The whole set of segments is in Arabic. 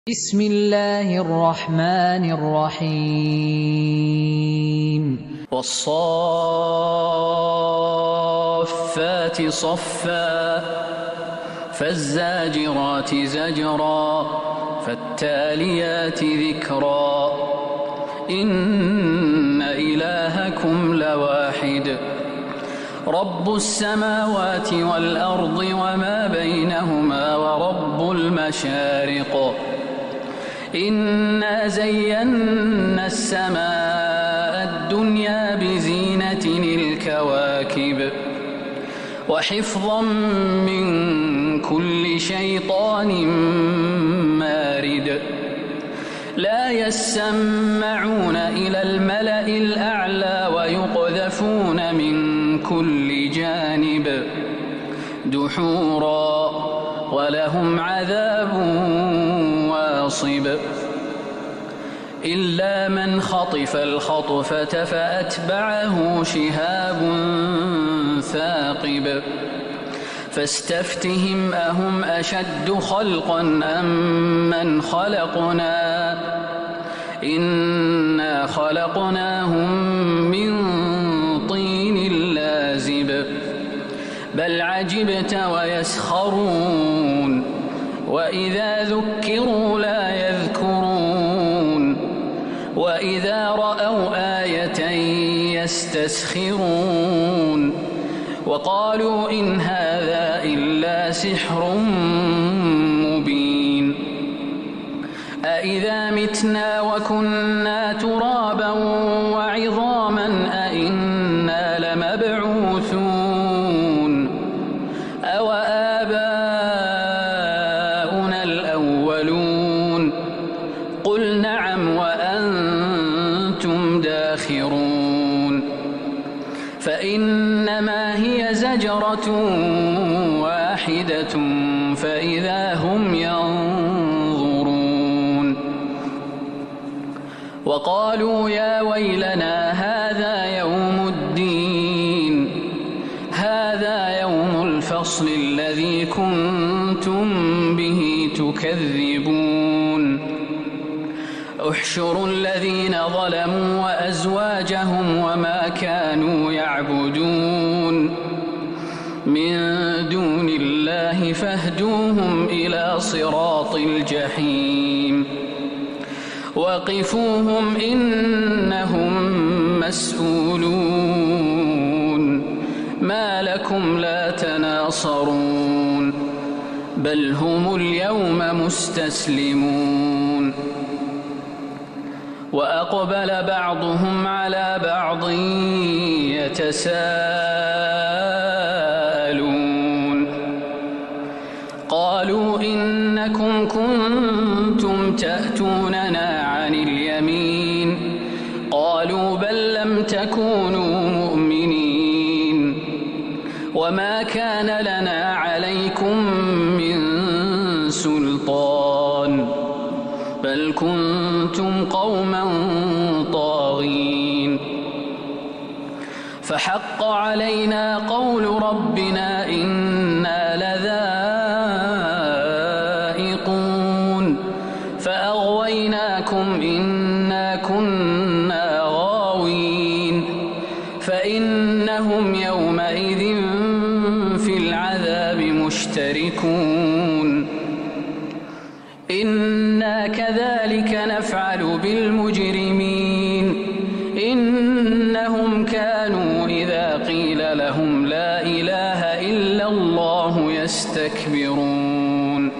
بسم الله الرحمن الرحيم والصافات صفا فالزاجرات زجرا فالتاليات ذكرا إن إلهكم لواحد رب السماوات والأرض وما بينهما ورب المشارق إنا زينا السماء الدنيا بزينة الكواكب وحفظا من كل شيطان مارد لا يسمعون إلى الملأ الأعلى ويقذفون من كل جانب دحورا ولهم عذاب واصب إلا من خطف الخطفة فأتبعه شهاب ثاقب فاستفتهم أهم أشد خلقا أم من خلقنا إنا خلقناهم من طين لازب بل عجبت ويسخرون وإذا ذكروا لا يذكرون وإذا رأوا آية يستسخرون وقالوا إن هذا إلا سحر مبين أإذا متنا وكنا ترابا وعظاما أإنا لمبعوثون أو آباؤنا الأولون قل نعم وأنتم داخرون فإنما هي زجرة واحدة فإذا هم ينظرون وقالوا يا ويلنا هذا يوم الدين هذا يوم الفصل الذي كنتم به تكذبون احشروا الذين ظلموا وأزواجهم وما كانوا يعبدون من دون الله فاهدوهم إلى صراط الجحيم وقفوهم إنهم مسؤولون ما لكم لا تناصرون بل هم اليوم مستسلمون وأقبل بعضهم على بعض يتساءلون قالوا إنكم كنتم تأتوننا عن اليمين قالوا بل لم تكونوا مؤمنين وما كان لنا عليكم من سلطان بل كنتم قوما طاغين فحق علينا قول ربنا إنا لذائقون فأغويناكم إنا كنا غاوين فإنهم يومئذ في العذاب مشتركون إنا كذلك نفعل بالمجرمين إنهم كانوا إذا قيل لهم لا إله إلا الله يستكبرون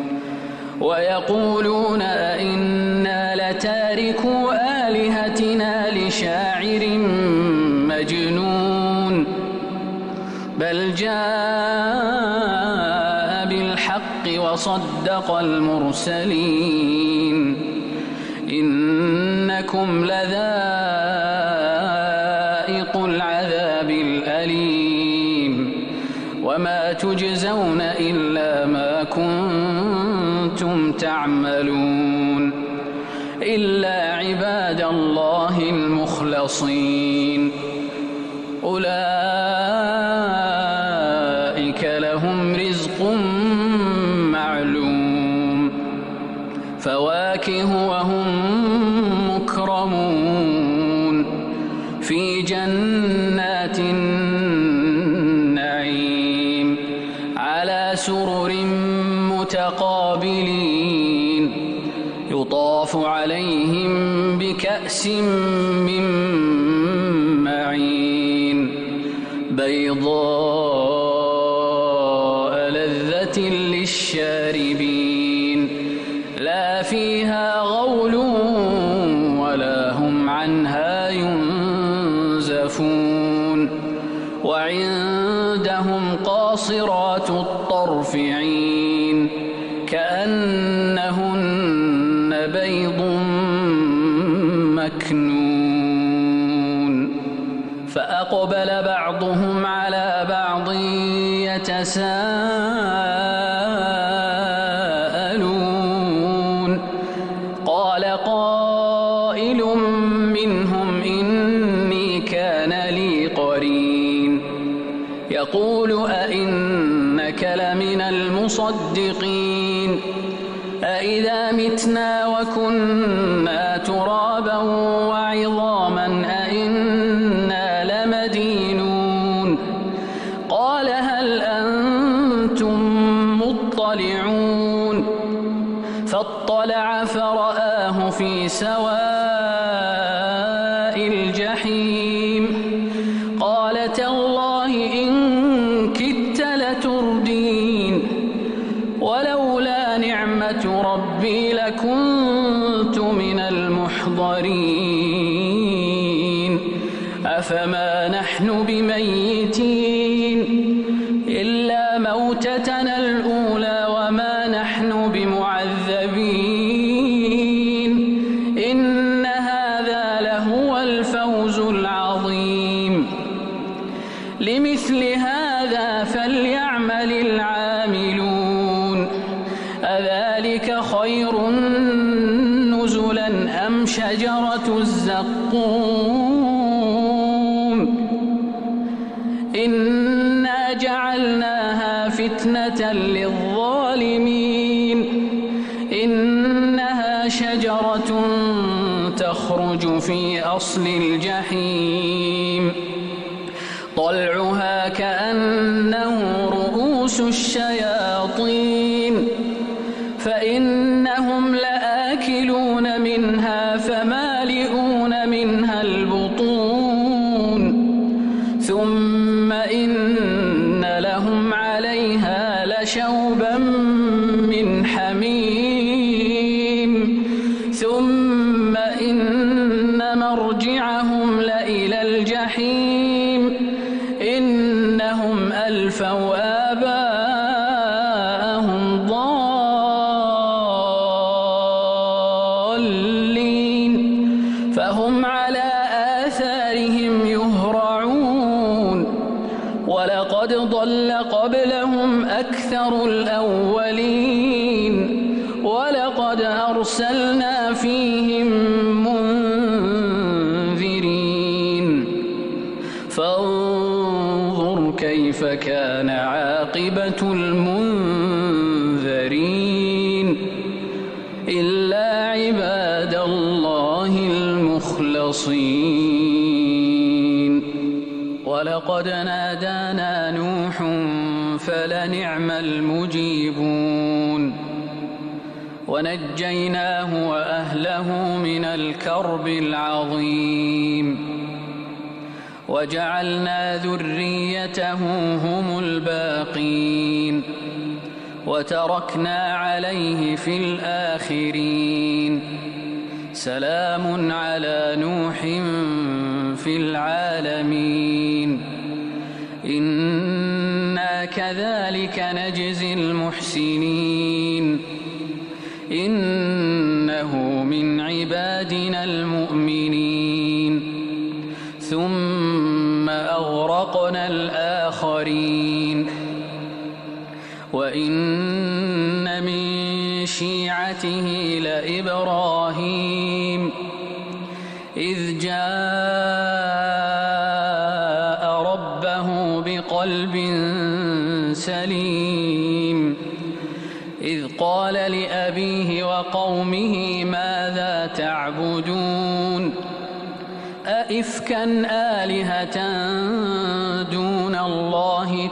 ويقولون أئنا لتاركو آلهتنا لشاعر مجنون بل جاء بالحق وصدق المرسلين إنكم لذائق العذاب الأليم وما تجزون إلا ما كنتم تعملون إلا عباد الله المخلصين أولئك لهم رزق معلوم فواكه وهم مكرمون في جنات النعيم على سرر متقابلين يطاف عليهم بكأس من معين بيضاء لذة للشاربين لا فيها غول ولا هم عنها ينزفون وعندهم قاصرات الطرف عين كأنهن بيض مكنون فأقبل بعضهم على بعض يتساءلون قال قائل منهم إني كان لي قرين يقول أئنك لمن المصدقين أئذا متنا وكنا ترابا وعظاما أئنا لمدينون قال هل أنتم مطلعون فاطلع فرآه في سواء الجحيم قال تالله إن كدت لتردين ولولا نعمة ربي لكنت من المحضرين أفما نحن بميتين إلا موتتنا الأولى وما نحن بمعذبين إن هذا لهو الفوز العظيم لمثل هذا فليعمل العاملون أذلك خير نزلا أم شجرة الزقوم إنا جعلناها فتنة للظالمين إنها شجرة تخرج في أصل الجحيم طلعها كأنه رؤوس الشياطين فإنهم لآكلون منها فمالئون منها البطون ثم إن لهم عليها لشوبا من حميم ثم إن مرجعهم لإلى الجحيم إنهم ألفوا آباءهم ضالين فهم على آثارهم يهرعون ولقد ضل قبلهم أكثر الأولين ولقد أرسلنا فيهم منذرين فانظر كيف كان عاقبة المنذرين إلا عباد الله المخلصين ولقد نادانا نوح فلنعم المجيبون ونجيناه وأهله من الكرب العظيم وجعلنا ذريته هم الباقين وتركنا عليه في الآخرين سلام على نوح في العالمين إنا كذلك نجزي المحسنين إنه من عبادنا المؤمنين ثم أغرقنا الآخرين وإن من شيعته لإبراهيم إذ جاء ربه بقلب سليم إذ قال لأبيه وقومه قومي ماذا تعبدون أئفكا آلهة دون الله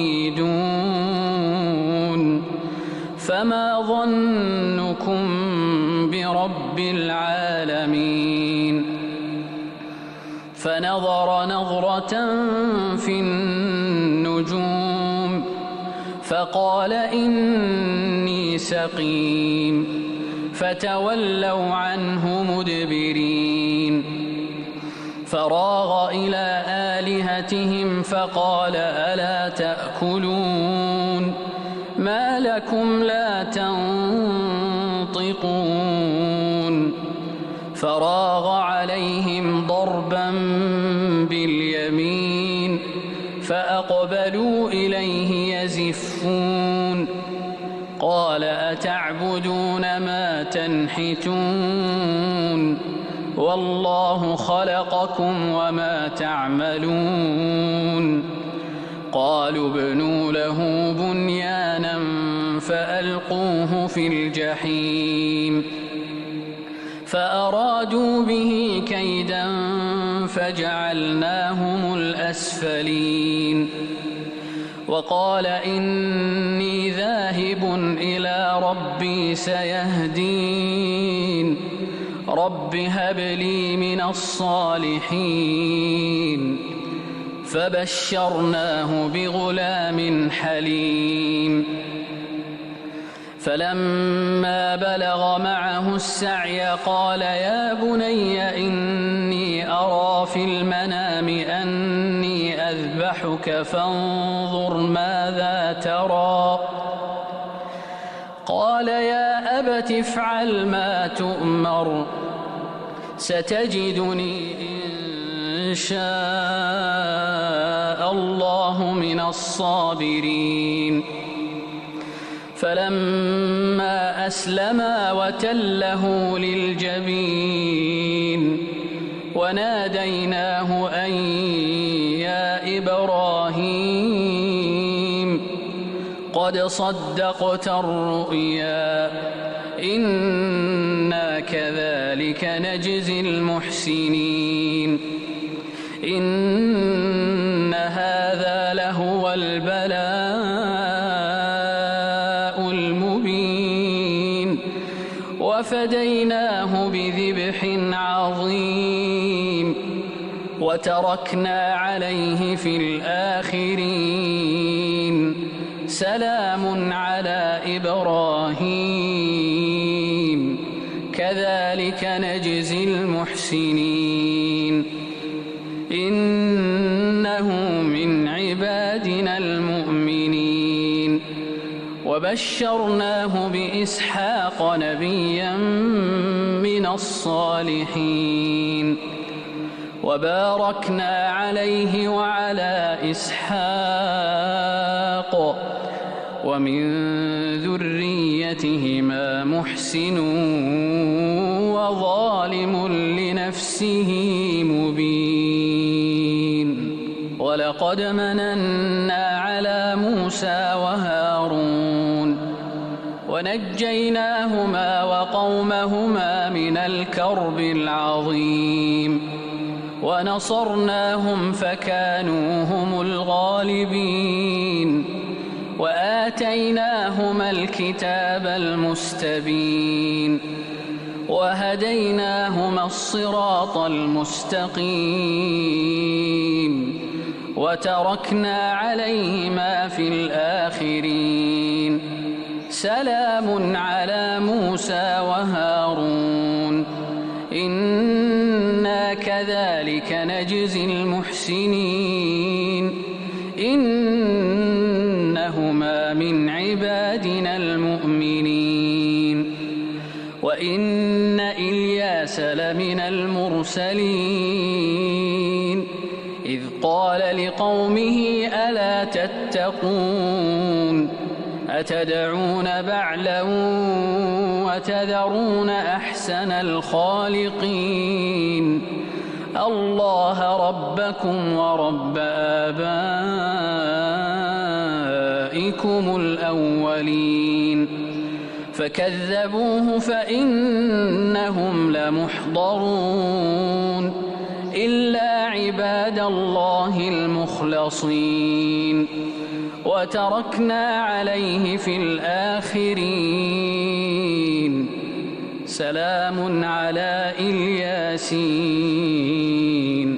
تريدون فما ظنكم برب العالمين فنظر نظرة في النجوم فقال إني سقيم فتولوا عنه مدبرين فراغ إلى آلهتهم فقال ألا تأكلون ما لكم لا تنطقون فراغ عليهم ضربا باليمين فأقبلوا إليه يزفون قال أتعبدون ما تنحتون والله خلقكم وما تعملون قالوا ابنوا له بنيانا فألقوه في الجحيم فأرادوا به كيدا فجعلناهم الأسفلين وقال إني ذاهب إلى ربي سيهدين رب هب لي من الصالحين فبشرناه بغلام حليم فلما بلغ معه السعي قال يا بني إني أرى في المنام أني أذبحك فانظر ماذا ترى قال يا أبت افعل ما تؤمر ستجدني إن شاء الله من الصابرين فلما أسلما وتله للجبين وناديناه أن يا إبراهيم قد صدقت الرؤيا إنا كذلك نجزي المحسنين إن هذا لهو البلاء المبين وفديناه بذبح عظيم وتركنا عليه في الآخرين سلام على إبراهيم كذلك نجزي المحسنين إنه من عبادنا المؤمنين وبشرناه بإسحاق نبيا من الصالحين وباركنا عليه وعلى إسحاق ومن ذريتهما محسن وظالم لنفسه مبين ولقد مننا على موسى وهارون ونجيناهما وقومهما من الكرب العظيم ونصرناهم فكانوا هم الغالبين وآتيناهما الكتاب المستبين وهديناهما الصراط المستقيم وتركنا عليهما في الآخرين سلام على موسى وهارون إنا كذلك نجزي المحسنين إنهما من عبادنا المؤمنين وإن إلياس لمن المرسلين إذ قال لقومه ألا تتقون أتدعون بعلا وتذرون أحسن الخالقين الله ربكم ورب آبائكم الأولين فكذبوه فإنهم لمحضرون إلا عباد الله المخلصين وتركنا عليه في الآخرين سلام على الياسين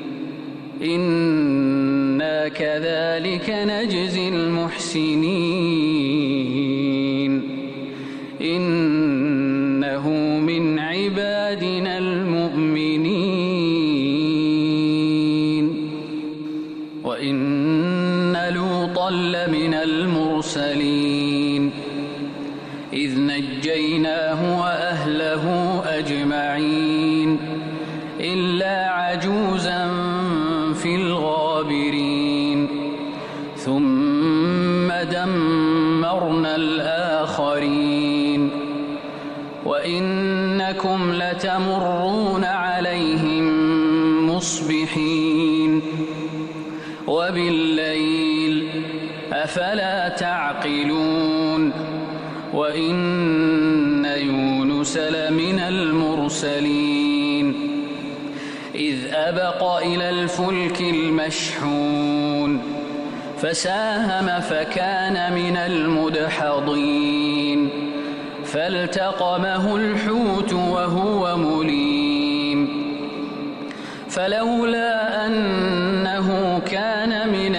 إنا كذلك نجزي المحسنين إنه من عبادنا المؤمنين وإن لوطا لمن المرسلين إذ نجيناه وأهله أجمعين إلا عجوزا في الغابرين ثم دمرنا الآخرين وإنكم لتمرون عليهم مصبحين وبالليل أفلا تعقلون وإن يونس لمن المرسلين إذ أبق إلى الفلك المشحون فساهم فكان من المدحضين فالتقمه الحوت وهو مليم فلولا أنه كان من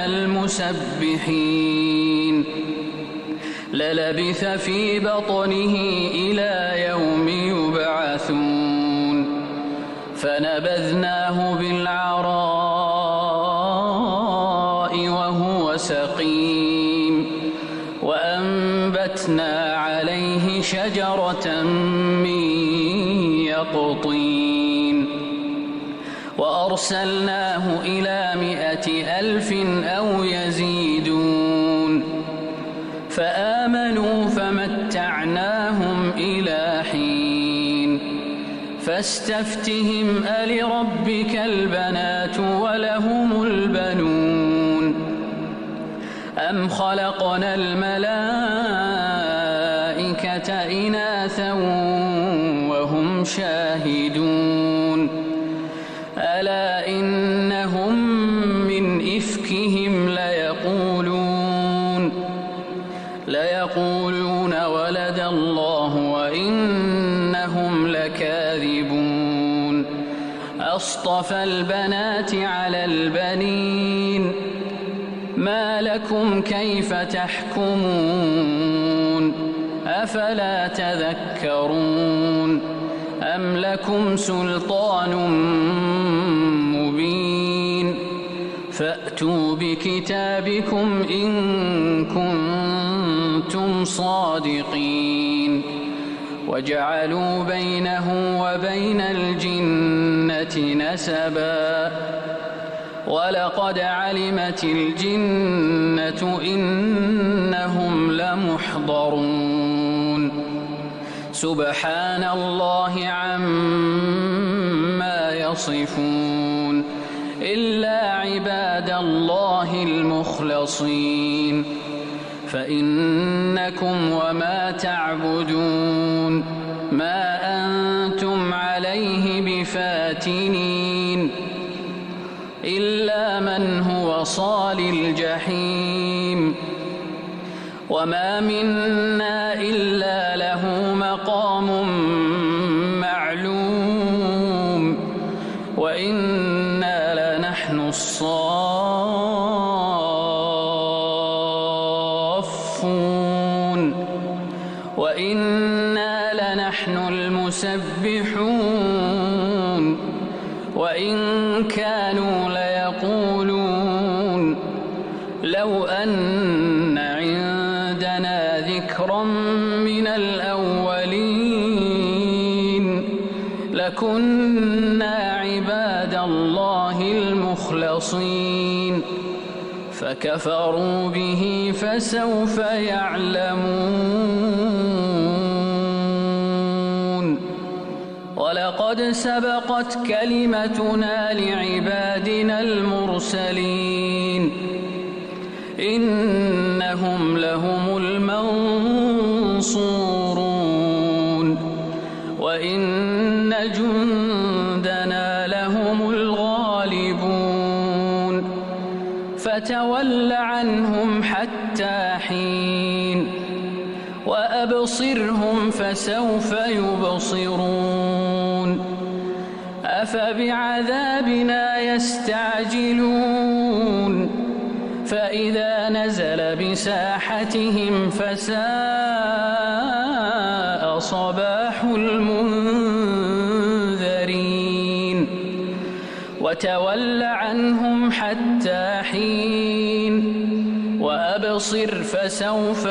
المسبحين للبث في بطنه إلى يوم يبعثون فنبذناه بالعراء وهو سقيم وأنبتنا عليه شجرة من يقطين وأرسلناه إلى 100,000 أو يزيدون فآمنوا فمتعناهم إلى حين فاستفتهم ألربك البنات ولهم البنون أم خلقنا الملائكة إناثا وهم شاهدون ألا إنهم من إفكهم ليقولون ولد الله وإنهم لكاذبون أصطفى البنات على البنين ما لكم كيف تحكمون أفلا تذكرون أم لكم سلطان مبين فأتوا بكتابكم إن كنتم صادقين وجعلوا بينه وبين الجنة نسبا ولقد علمت الجنة إنهم لمحضرون سبحان الله عما يصفون إلا عباد الله المخلصين فإنكم وما تعبدون ما أنتم عليه بفاتنين إلا من هو صال الجحيم وما منا إلا له مقام معلوم وإنا لنحن الصافون وإنا لنحن المسبحون وإن كانوا ليقولون لو أن عندنا ذكرا من الأولين لكنا عباد الله المخلصين فكفروا به فسوف يعلمون ولقد سبقت كلمتنا لعبادنا المرسلين إنهم لهم المنصورون وإن جندنا لهم الغالبون فتول عنهم حتى حين وأبصرهم فسوف يبصرون أفبعذابنا يستعجلون فإذا نزل بساحتهم فساء صباح المنذرين وتول عنهم حتى حين وأبصر فسوف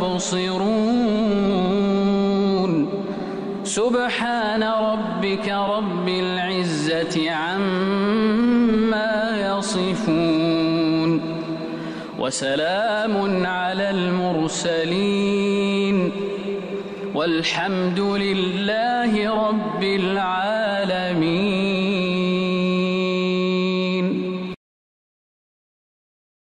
يبصرون سبحان ربك رب العزة عما يصفون وسلام على المرسلين والحمد لله رب العالمين.